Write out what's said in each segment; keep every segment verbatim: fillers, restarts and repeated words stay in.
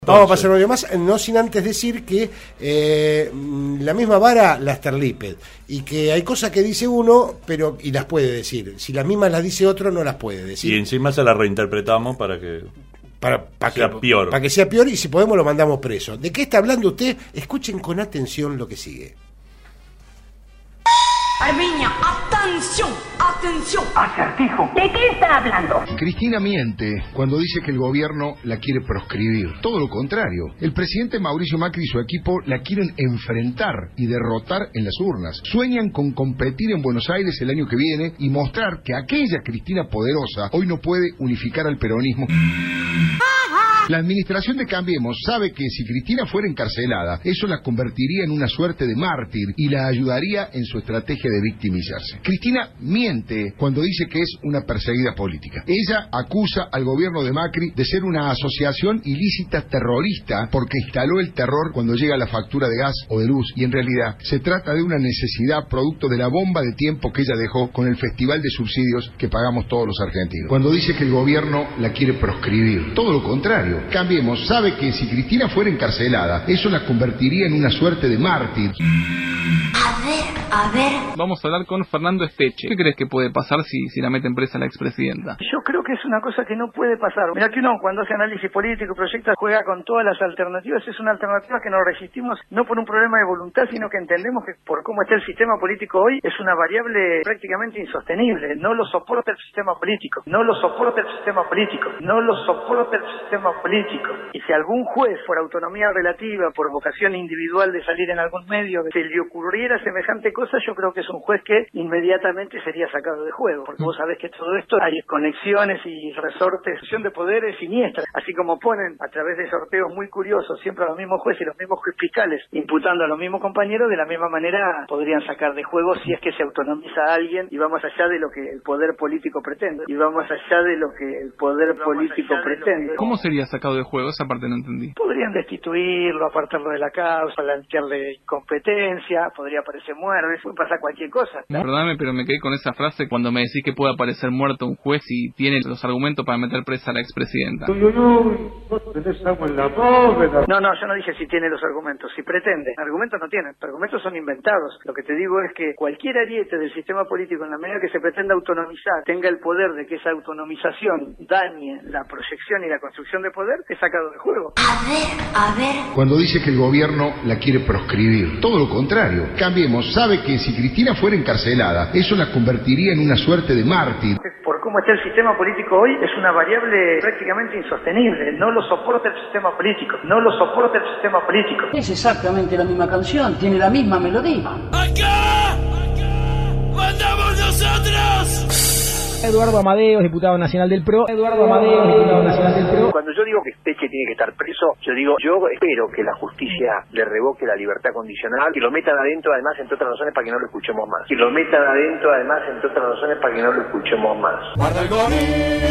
Vamos a pasar un audio más, no sin antes decir que eh, la misma vara la Sterliped y que hay cosas que dice uno pero y las puede decir, si las mismas las dice otro no las puede decir. Y encima se las reinterpretamos para que para, para sea que, peor. Para que sea peor y si podemos lo mandamos preso. ¿De qué está hablando usted? Escuchen con atención lo que sigue. Arminia, atención, atención. Acertijo. ¿De qué está hablando? Cristina miente cuando dice que el gobierno la quiere proscribir. Todo lo contrario. El presidente Mauricio Macri y su equipo la quieren enfrentar y derrotar en las urnas. Sueñan con competir en Buenos Aires el año que viene y mostrar que aquella Cristina poderosa hoy no puede unificar al peronismo. La administración de Cambiemos sabe que si Cristina fuera encarcelada, eso la convertiría en una suerte de mártir y la ayudaría en su estrategia de victimizarse. Cristina miente cuando dice que es una perseguida política. Ella acusa al gobierno de Macri de ser una asociación ilícita terrorista porque instaló el terror cuando llega la factura de gas o de luz, y en realidad se trata de una necesidad producto de la bomba de tiempo que ella dejó con el festival de subsidios que pagamos todos los argentinos. Cuando dice que el gobierno la quiere proscribir, todo lo contrario. Cambiemos sabe que si Cristina fuera encarcelada, eso la convertiría en una suerte de mártir. A ver, a ver. Vamos a hablar con Fernando Esteche. ¿Qué crees que puede pasar si, si la meten presa la expresidenta? Yo creo que es una cosa que no puede pasar. Mira que uno cuando hace análisis político, proyecta, juega con todas las alternativas. Es una alternativa que nos resistimos no por un problema de voluntad, sino que entendemos que por cómo está el sistema político hoy, es una variable prácticamente insostenible. No lo soporta el sistema político. No lo soporta el sistema político. No lo soporta el sistema político. Y si algún juez, por autonomía relativa, por vocación individual de salir en algún medio, se le ocurriera semejante cosa, yo creo que es un juez que inmediatamente sería sacado de juego, porque vos sabés que todo esto hay conexiones y resortes de poderes siniestras, así como ponen a través de sorteos muy curiosos siempre a los mismos jueces y los mismos fiscales imputando a los mismos compañeros, de la misma manera podrían sacar de juego si es que se autonomiza a alguien y va más allá de lo que el poder político pretende, y va más allá de lo que el poder político pretende. ¿Cómo sería sacado de juego? Esa parte no entendí. Podrían destituirlo, apartarlo de la causa, plantearle incompetencia, podría aparecer muerto, puede pasar cualquier cosa. ¿No? Perdóname, pero me quedé con esa frase cuando me decís que puede aparecer muerto un juez y tiene los argumentos para meter presa a la expresidenta. No, no, yo no dije si tiene los argumentos, si pretende. Argumentos no tienen, argumentos son inventados. Lo que te digo es que cualquier ariete del sistema político, en la medida que se pretenda autonomizar, tenga el poder de que esa autonomización dañe la proyección y la construcción de poder, es sacado de juego. A ver, a ver. Cuando dice que el gobierno la quiere proscribir, todo lo contrario. Cambiemos sabe que si Cristina fuera encarcelada, eso la convertiría en una suerte de mártir. Por cómo está el sistema político hoy, es una variable prácticamente insostenible. No lo soporta el sistema político. No lo soporta el sistema político. Es exactamente la misma canción, tiene la misma melodía. ¡Acá! ¡Mandamos nosotros! Eduardo Amadeos, diputado nacional del P R O. Eduardo Amadeos, diputado nacional del P R O. Cuando yo digo que Esteche tiene que estar preso, yo digo, yo espero que la justicia le revoque la libertad condicional, que lo metan adentro además, entre otras razones, para que no lo escuchemos más. Que lo metan adentro además, entre otras razones, para que no lo escuchemos más. Guarda el gorila.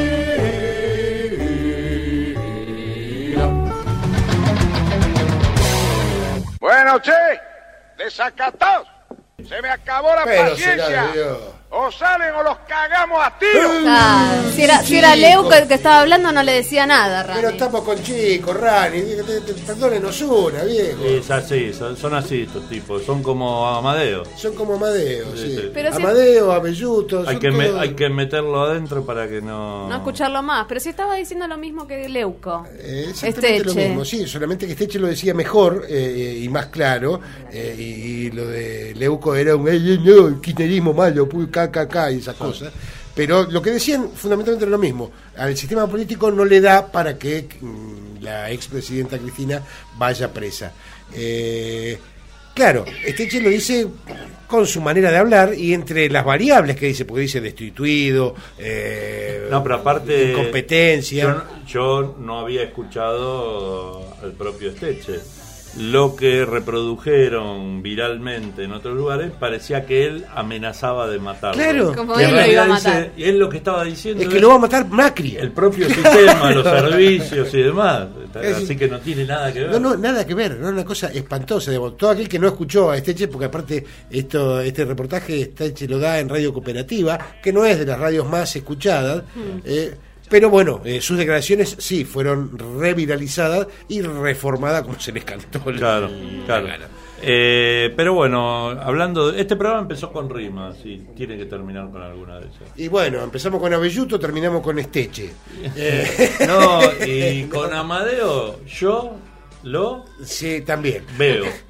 Bueno, che, desacatados. Se me acabó la Pero paciencia. O salen o los cagamos a tiros. Claro, si era, si era Leuco el que estaba hablando, no le decía nada, Rani. Pero estamos con chicos, Rani, perdónenos una, viejo. Es así, son, son así estos tipos, son como Amadeo. Son como Amadeo, sí. Sí, sí. Pero si- Amadeo, Abelluto. Hay son que, me- todos- hay que meterlo adentro para que no... No escucharlo más, pero si estaba diciendo lo mismo que Leuco. Eh, exactamente lo Esteche. mismo, sí, solamente que Esteche lo decía mejor eh, y más claro, eh, y, y lo de Leuco era un "Ey, ey, no, el kirchnerismo malo, pu, ca, ca, ca", y esas cosas. Pero lo que decían fundamentalmente era lo mismo. Al sistema político no le da para que mm, la expresidenta Cristina vaya presa. Eh, claro, Esteche lo dice con su manera de hablar y entre las variables que dice, porque dice destituido, eh, No, pero aparte... incompetencia. Yo, no- yo no había escuchado al propio Esteche. Lo que reprodujeron viralmente en otros lugares parecía que él amenazaba de matarlo. Claro. Como Y en él lo iba a realidad matar. dice- y él lo que estaba diciendo Es que lo va a matar Macri. el propio sistema, los servicios y demás. Es Así decir, que no tiene nada que ver. No, no, nada que ver, no, una cosa espantosa. Digamos. Todo aquel que no escuchó a Esteche, porque aparte esto, este reportaje Esteche lo da en Radio Cooperativa, que no es de las radios más escuchadas, mm. eh, Pero bueno, eh, sus declaraciones sí fueron reviralizadas y reformadas como se les cantó. Claro, la, claro. La gana. Eh, pero bueno, hablando de, este programa empezó con rimas y tiene que terminar con alguna de ellas. Y bueno, empezamos con Abelluto, terminamos con Esteche. Eh. No, y con Amadeo yo lo sí, también veo.